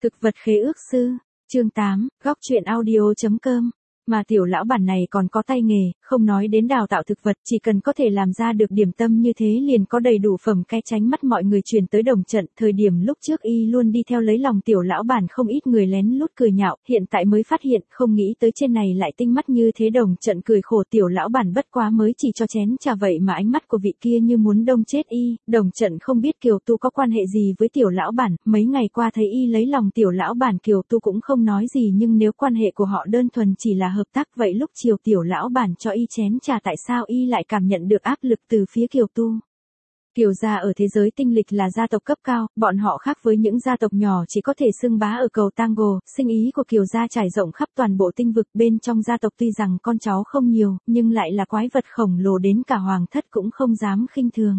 Thực vật khế ước sư, chương 8, góc truyện audio.com. Mà tiểu lão bản này còn có tay nghề, không nói đến đào tạo thực vật, chỉ cần có thể làm ra được điểm tâm như thế liền có đầy đủ phẩm cái tránh mắt mọi người truyền tới Đồng Trận. Thời điểm lúc trước y luôn đi theo lấy lòng tiểu lão bản, không ít người lén lút cười nhạo, hiện tại mới phát hiện, không nghĩ tới trên này lại tinh mắt như thế. Đồng Trận cười khổ, tiểu lão bản bất quá mới chỉ cho chén trà vậy mà ánh mắt của vị kia như muốn đông chết y. Đồng Trận không biết Kiều Tu có quan hệ gì với tiểu lão bản, mấy ngày qua thấy y lấy lòng tiểu lão bản, Kiều Tu cũng không nói gì, nhưng nếu quan hệ của họ đơn thuần chỉ là hợp tác, vậy lúc chiều tiểu lão bản cho y chén trà, tại sao y lại cảm nhận được áp lực từ phía Kiều Tu? Kiều gia ở thế giới tinh lịch là gia tộc cấp cao, bọn họ khác với những gia tộc nhỏ chỉ có thể xưng bá ở cầu Tango. Sinh ý của Kiều gia trải rộng khắp toàn bộ tinh vực, bên trong gia tộc tuy rằng con cháu không nhiều, nhưng lại là quái vật khổng lồ đến cả hoàng thất cũng không dám khinh thường.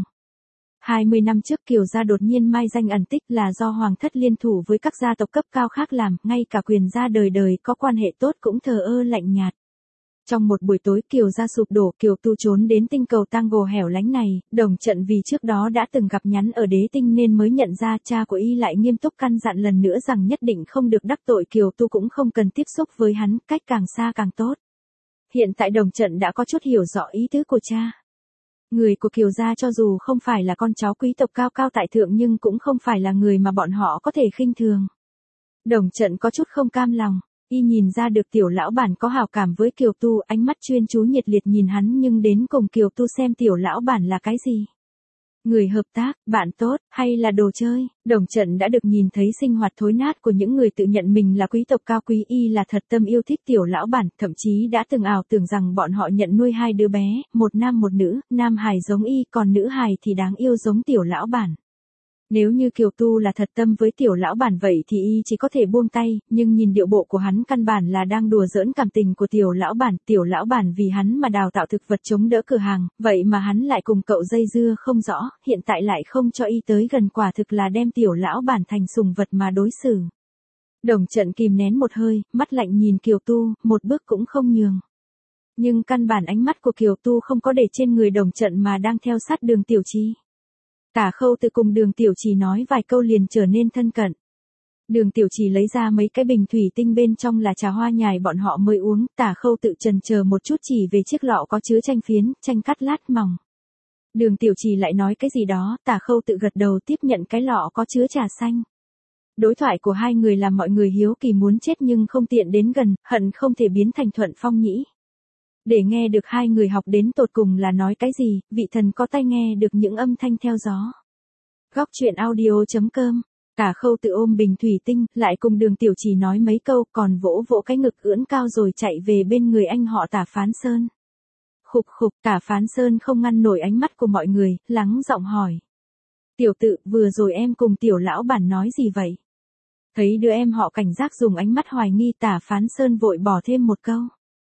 20 năm trước Kiều gia đột nhiên mai danh ẩn tích là do hoàng thất liên thủ với các gia tộc cấp cao khác làm, ngay cả quyền gia đời đời có quan hệ tốt cũng thờ ơ lạnh nhạt. Trong một buổi tối Kiều gia sụp đổ, Kiều Tu trốn đến tinh cầu Tango hẻo lánh này. Đồng Trận vì trước đó đã từng gặp nhắn ở đế tinh nên mới nhận ra, cha của y lại nghiêm túc căn dặn lần nữa rằng nhất định không được đắc tội Kiều Tu, cũng không cần tiếp xúc với hắn, cách càng xa càng tốt. Hiện tại Đồng Trận đã có chút hiểu rõ ý tứ của cha. Người của Kiều gia cho dù không phải là con cháu quý tộc cao cao tại thượng nhưng cũng không phải là người mà bọn họ có thể khinh thường. Đồng Trận có chút không cam lòng, y nhìn ra được tiểu lão bản có hảo cảm với Kiều Tu, ánh mắt chuyên chú nhiệt liệt nhìn hắn, nhưng đến cùng Kiều Tu xem tiểu lão bản là cái gì? Người hợp tác, bạn tốt, hay là đồ chơi? Đồng Trận đã được nhìn thấy sinh hoạt thối nát của những người tự nhận mình là quý tộc cao quý, y là thật tâm yêu thích tiểu lão bản, thậm chí đã từng ảo tưởng rằng bọn họ nhận nuôi hai đứa bé, một nam một nữ, nam hài giống y, còn nữ hài thì đáng yêu giống tiểu lão bản. Nếu như Kiều Tu là thật tâm với tiểu lão bản vậy thì y chỉ có thể buông tay, nhưng nhìn điệu bộ của hắn căn bản là đang đùa giỡn cảm tình của tiểu lão bản vì hắn mà đào tạo thực vật chống đỡ cửa hàng, vậy mà hắn lại cùng cậu dây dưa không rõ, hiện tại lại không cho y tới gần, quả thực là đem tiểu lão bản thành sùng vật mà đối xử. Đồng Trận kìm nén một hơi, mắt lạnh nhìn Kiều Tu, một bước cũng không nhường. Nhưng căn bản ánh mắt của Kiều Tu không có để trên người Đồng Trận mà đang theo sát Đường Tiểu Trì. Tả Khâu Tự cùng Đường Tiểu Trì nói vài câu liền trở nên thân cận. Đường Tiểu Trì lấy ra mấy cái bình thủy tinh, bên trong là trà hoa nhài bọn họ mới uống. Tả Khâu Tự chần chờ một chút chỉ về chiếc lọ có chứa chanh phiến, chanh cắt lát mỏng. Đường Tiểu Trì lại nói cái gì đó, Tả Khâu Tự gật đầu tiếp nhận cái lọ có chứa trà xanh. Đối thoại của hai người làm mọi người hiếu kỳ muốn chết nhưng không tiện đến gần, hận không thể biến thành Thuận Phong Nhĩ. Để nghe được hai người học đến tột cùng là nói cái gì, vị thần có tai nghe được những âm thanh theo gió. Góc truyện audio.com. Tả Khâu Tự ôm bình thủy tinh, lại cùng Đường Tiểu Trì nói mấy câu, còn vỗ vỗ cái ngực ưỡn cao rồi chạy về bên người anh họ Tả Phán Sơn. Khục khục, Tả Phán Sơn không ngăn nổi ánh mắt của mọi người, lắng giọng hỏi. Tiểu Tự, vừa rồi em cùng tiểu lão bản nói gì vậy? Thấy đứa em họ cảnh giác dùng ánh mắt hoài nghi, Tả Phán Sơn vội bỏ thêm một câu.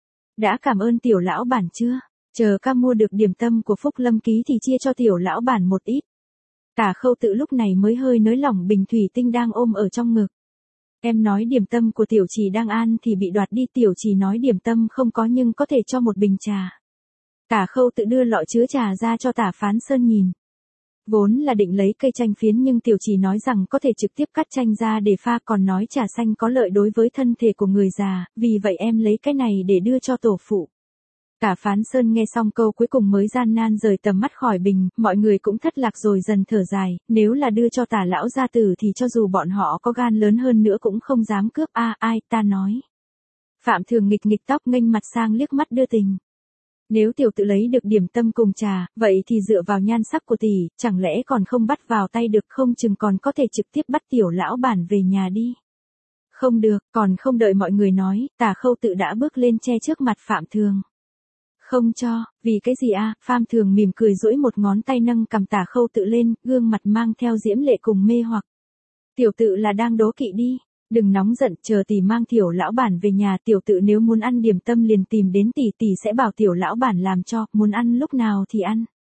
Đã cảm ơn tiểu lão bản chưa? Chờ ca mua được điểm tâm của Phúc Lâm Ký thì chia cho tiểu lão bản một ít. Tả Khâu Tự lúc này mới hơi nới lỏng bình thủy tinh đang ôm ở trong ngực. Em nói điểm tâm của Tiểu Trì đang ăn thì bị đoạt đi, Tiểu Trì nói điểm tâm không có nhưng có thể cho một bình trà. Tả Khâu Tự đưa lọ chứa trà ra cho Tả Phán Sơn nhìn. Vốn là định lấy cây chanh phiến nhưng Tiểu Trì nói rằng có thể trực tiếp cắt chanh ra để pha, còn nói trà xanh có lợi đối với thân thể của người già, vì vậy em lấy cái này để đưa cho tổ phụ. Tả Phán Sơn nghe xong câu cuối cùng mới gian nan rời tầm mắt khỏi bình, mọi người cũng thất lạc rồi dần thở dài, nếu là đưa cho Tả lão gia tử thì cho dù bọn họ có gan lớn hơn nữa cũng không dám cướp. Ai ta nói. Phạm Thường nghịch nghịch tóc nghênh mặt sang liếc mắt đưa tình. Nếu Tiểu Tự lấy được điểm tâm cùng trà, vậy thì dựa vào nhan sắc của tỷ, chẳng lẽ còn không bắt vào tay được, không chừng còn có thể trực tiếp bắt tiểu lão bản về nhà đi. Không được, còn không đợi mọi người nói, Tả Khâu Tự đã bước lên che trước mặt Phạm Thường. Không cho, vì cái gì Phạm Thường mỉm cười duỗi một ngón tay nâng cầm Tả Khâu Tự lên, gương mặt mang theo diễm lệ cùng mê hoặc. Tiểu Tự là đang đố kỵ đi. Đừng nóng giận, chờ tỷ mang tiểu lão bản về nhà, Tiểu Tự nếu muốn ăn điểm tâm liền tìm đến tỷ, tỷ sẽ bảo tiểu lão bản làm cho, muốn ăn lúc nào thì ăn.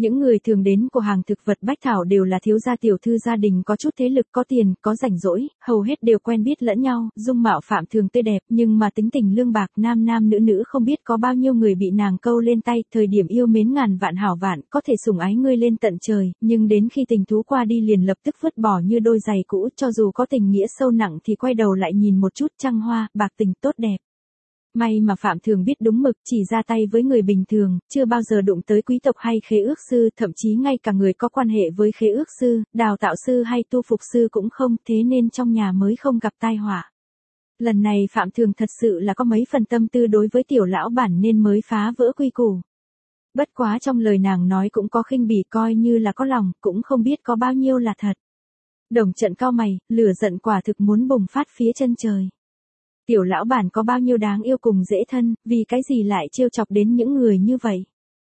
Những người thường đến của hàng thực vật Bách Thảo đều là thiếu gia tiểu thư gia đình có chút thế lực, có tiền, có rảnh rỗi, hầu hết đều quen biết lẫn nhau, dung mạo Phạm Thường tươi đẹp, nhưng mà tính tình lương bạc, nam nam nữ nữ không biết có bao nhiêu người bị nàng câu lên tay, thời điểm yêu mến ngàn vạn hảo vạn, có thể sủng ái ngươi lên tận trời, nhưng đến khi tình thú qua đi liền lập tức vứt bỏ như đôi giày cũ, cho dù có tình nghĩa sâu nặng thì quay đầu lại nhìn một chút trăng hoa, bạc tình tốt đẹp. May mà Phạm Thường biết đúng mực, chỉ ra tay với người bình thường, chưa bao giờ đụng tới quý tộc hay khế ước sư, thậm chí ngay cả người có quan hệ với khế ước sư, đào tạo sư hay tu phục sư cũng không, thế nên trong nhà mới không gặp tai họa. Lần này Phạm Thường thật sự là có mấy phần tâm tư đối với tiểu lão bản nên mới phá vỡ quy củ. Bất quá trong lời nàng nói cũng có khinh bỉ, coi như là có lòng, cũng không biết có bao nhiêu là thật. Đồng Trận cau mày, lửa giận quả thực muốn bùng phát phía chân trời. Tiểu lão bản có bao nhiêu đáng yêu cùng dễ thân, vì cái gì lại trêu chọc đến những người như vậy.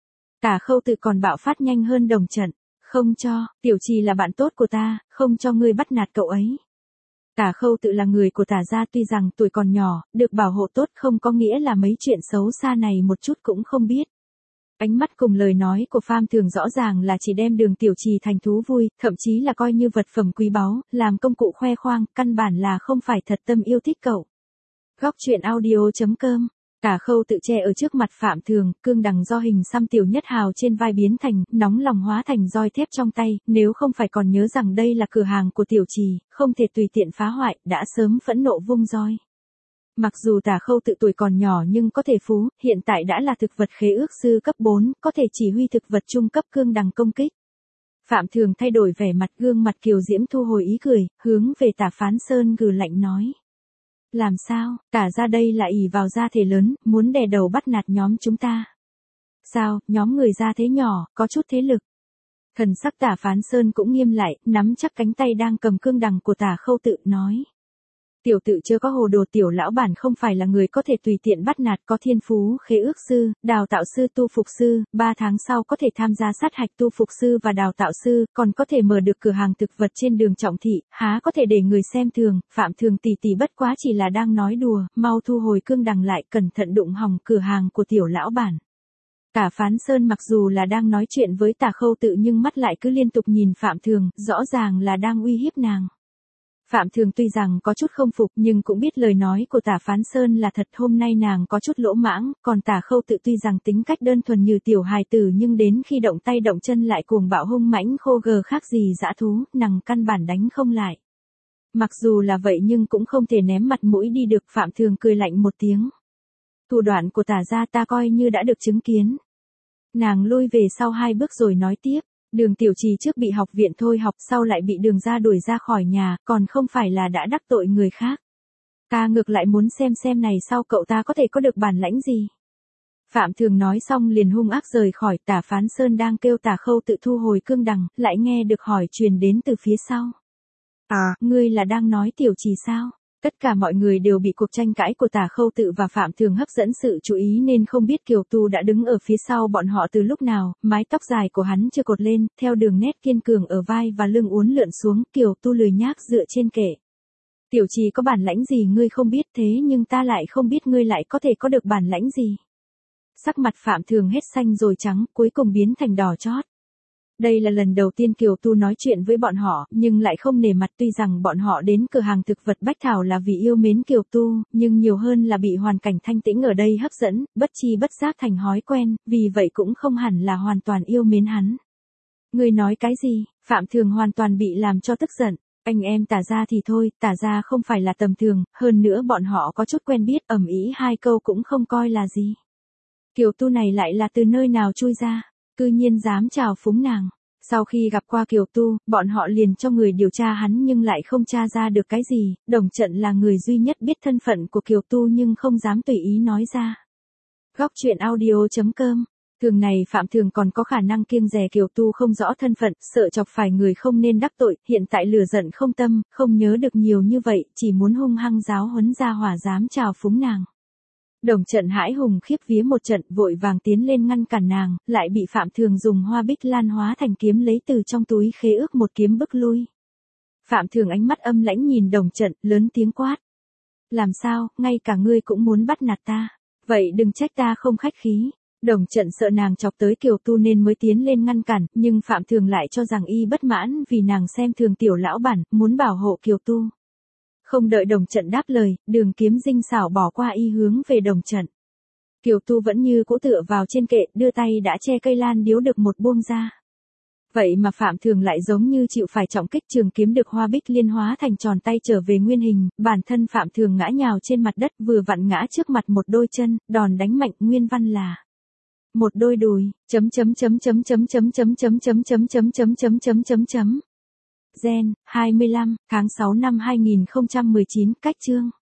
Tả Khâu Tự còn bạo phát nhanh hơn Đồng Trận, không cho, Tiểu Trì là bạn tốt của ta, không cho ngươi bắt nạt cậu ấy. Tả Khâu Tự là người của Tả gia, tuy rằng tuổi còn nhỏ, được bảo hộ tốt không có nghĩa là mấy chuyện xấu xa này một chút cũng không biết. Ánh mắt cùng lời nói của Phạm Thường rõ ràng là chỉ đem Đường Tiểu Trì thành thú vui, thậm chí là coi như vật phẩm quý báu, làm công cụ khoe khoang, căn bản là không phải thật tâm yêu thích cậu. Góc truyện audio.com. Tả Khâu Tự che ở trước mặt Phạm Thường, cương đằng do hình xăm tiểu nhất hào trên vai biến thành, nóng lòng hóa thành roi thép trong tay, nếu không phải còn nhớ rằng đây là cửa hàng của Tiểu Trì, không thể tùy tiện phá hoại, đã sớm phẫn nộ vung roi. Mặc dù Tả Khâu Tự tuổi còn nhỏ nhưng có thể phú, hiện tại đã là thực vật khế ước sư cấp 4, có thể chỉ huy thực vật trung cấp cương đằng công kích. Phạm Thường thay đổi vẻ mặt, gương mặt kiều diễm thu hồi ý cười, hướng về Tả Phán Sơn gừ lạnh nói. Làm sao, Tả gia đây là ỷ vào gia thể lớn, muốn đè đầu bắt nạt nhóm chúng ta. Sao, nhóm người gia thế nhỏ, có chút thế lực. Thần sắc Tả Phán Sơn cũng nghiêm lại, nắm chắc cánh tay đang cầm cương đằng của Tả Khâu Tự nói. Tiểu Tự chưa có hồ đồ, tiểu lão bản không phải là người có thể tùy tiện bắt nạt, có thiên phú, khế ước sư, đào tạo sư, tu phục sư, 3 tháng sau có thể tham gia sát hạch tu phục sư và đào tạo sư, còn có thể mở được cửa hàng thực vật trên đường Trọng Thị, há có thể để người xem thường. Phạm Thường tỷ tỷ bất quá chỉ là đang nói đùa, mau thu hồi cương đằng lại, cẩn thận đụng hỏng cửa hàng của tiểu lão bản. Tả Phán Sơn mặc dù là đang nói chuyện với Tả Khâu Tự nhưng mắt lại cứ liên tục nhìn Phạm Thường, rõ ràng là đang uy hiếp nàng. Phạm Thường tuy rằng có chút không phục nhưng cũng biết lời nói của Tả Phán Sơn là thật, hôm nay nàng có chút lỗ mãng, còn Tả Khâu Tự tuy rằng tính cách đơn thuần như tiểu hài tử nhưng đến khi động tay động chân lại cuồng bạo hung mãnh khô gờ khác gì dã thú, nàng căn bản đánh không lại. Mặc dù là vậy nhưng cũng không thể ném mặt mũi đi được. Phạm Thường cười lạnh một tiếng. Thủ đoạn của Tả gia ta coi như đã được chứng kiến. Nàng lui về sau 2 bước rồi nói tiếp. Đường Tiểu Trì trước bị học viện thôi học, sau lại bị Đường gia đuổi ra khỏi nhà, còn không phải là đã đắc tội người khác. Ta ngược lại muốn xem này sau cậu ta có thể có được bản lãnh gì. Phạm Thường nói xong liền hung ác rời khỏi. Tả Phán Sơn đang kêu Tả Khâu Tự thu hồi cương đằng, lại nghe được hỏi truyền đến từ phía sau. À, ngươi là đang nói Tiểu Trì sao? Tất cả mọi người đều bị cuộc tranh cãi của Tả Khâu Tự và Phạm Thường hấp dẫn sự chú ý nên không biết Kiều Tu đã đứng ở phía sau bọn họ từ lúc nào, mái tóc dài của hắn chưa cột lên, theo đường nét kiên cường ở vai và lưng uốn lượn xuống, Kiều Tu lười nhác dựa trên kệ. Tiểu Trì có bản lãnh gì ngươi không biết, thế nhưng ta lại không biết ngươi lại có thể có được bản lãnh gì. Sắc mặt Phạm Thường hết xanh rồi trắng, cuối cùng biến thành đỏ chót. Đây là lần đầu tiên Kiều Tu nói chuyện với bọn họ, nhưng lại không nể mặt, tuy rằng bọn họ đến cửa hàng thực vật Bách Thảo là vì yêu mến Kiều Tu, nhưng nhiều hơn là bị hoàn cảnh thanh tĩnh ở đây hấp dẫn, bất chi bất giác thành thói quen, vì vậy cũng không hẳn là hoàn toàn yêu mến hắn. Ngươi nói cái gì? Phạm Thường hoàn toàn bị làm cho tức giận. Anh em Tả gia thì thôi, Tả gia không phải là tầm thường, hơn nữa bọn họ có chút quen biết, ầm ĩ 2 câu cũng không coi là gì. Kiều Tu này lại là từ nơi nào chui ra? Cư nhiên dám chào phúng nàng. Sau khi gặp qua Kiều Tu, bọn họ liền cho người điều tra hắn nhưng lại không tra ra được cái gì. Đồng Trận là người duy nhất biết thân phận của Kiều Tu nhưng không dám tùy ý nói ra. Góc truyện audio.com. Thường này Phạm Thường còn có khả năng kiêng dè Kiều Tu không rõ thân phận, sợ chọc phải người không nên đắc tội, hiện tại lửa giận không tâm, không nhớ được nhiều như vậy, chỉ muốn hung hăng giáo huấn ra hỏa dám chào phúng nàng. Đồng Trận hãi hùng khiếp vía một trận, vội vàng tiến lên ngăn cản nàng, lại bị Phạm Thường dùng hoa bích lan hóa thành kiếm lấy từ trong túi khế ước một kiếm bức lui. Phạm Thường ánh mắt âm lãnh nhìn Đồng Trận, lớn tiếng quát. Làm sao, ngay cả ngươi cũng muốn bắt nạt ta, vậy đừng trách ta không khách khí. Đồng Trận sợ nàng chọc tới Kiều Tu nên mới tiến lên ngăn cản, nhưng Phạm Thường lại cho rằng y bất mãn vì nàng xem thường tiểu lão bản, muốn bảo hộ Kiều Tu. Không đợi Đồng Trận đáp lời, Đường Kiếm Dinh xảo bỏ qua y hướng về Đồng Trận. Kiều Tu vẫn như cũ tựa vào trên kệ, đưa tay đã che cây lan điếu được một buông ra. Vậy mà Phạm Thường lại giống như chịu phải trọng kích, trường kiếm được Hoa Bích Liên hóa thành tròn tay trở về nguyên hình, bản thân Phạm Thường ngã nhào trên mặt đất, vừa vặn ngã trước mặt một đôi chân, đòn đánh mạnh nguyên văn là một đôi đùi, Gen 25 tháng 6 năm 2019, cách chương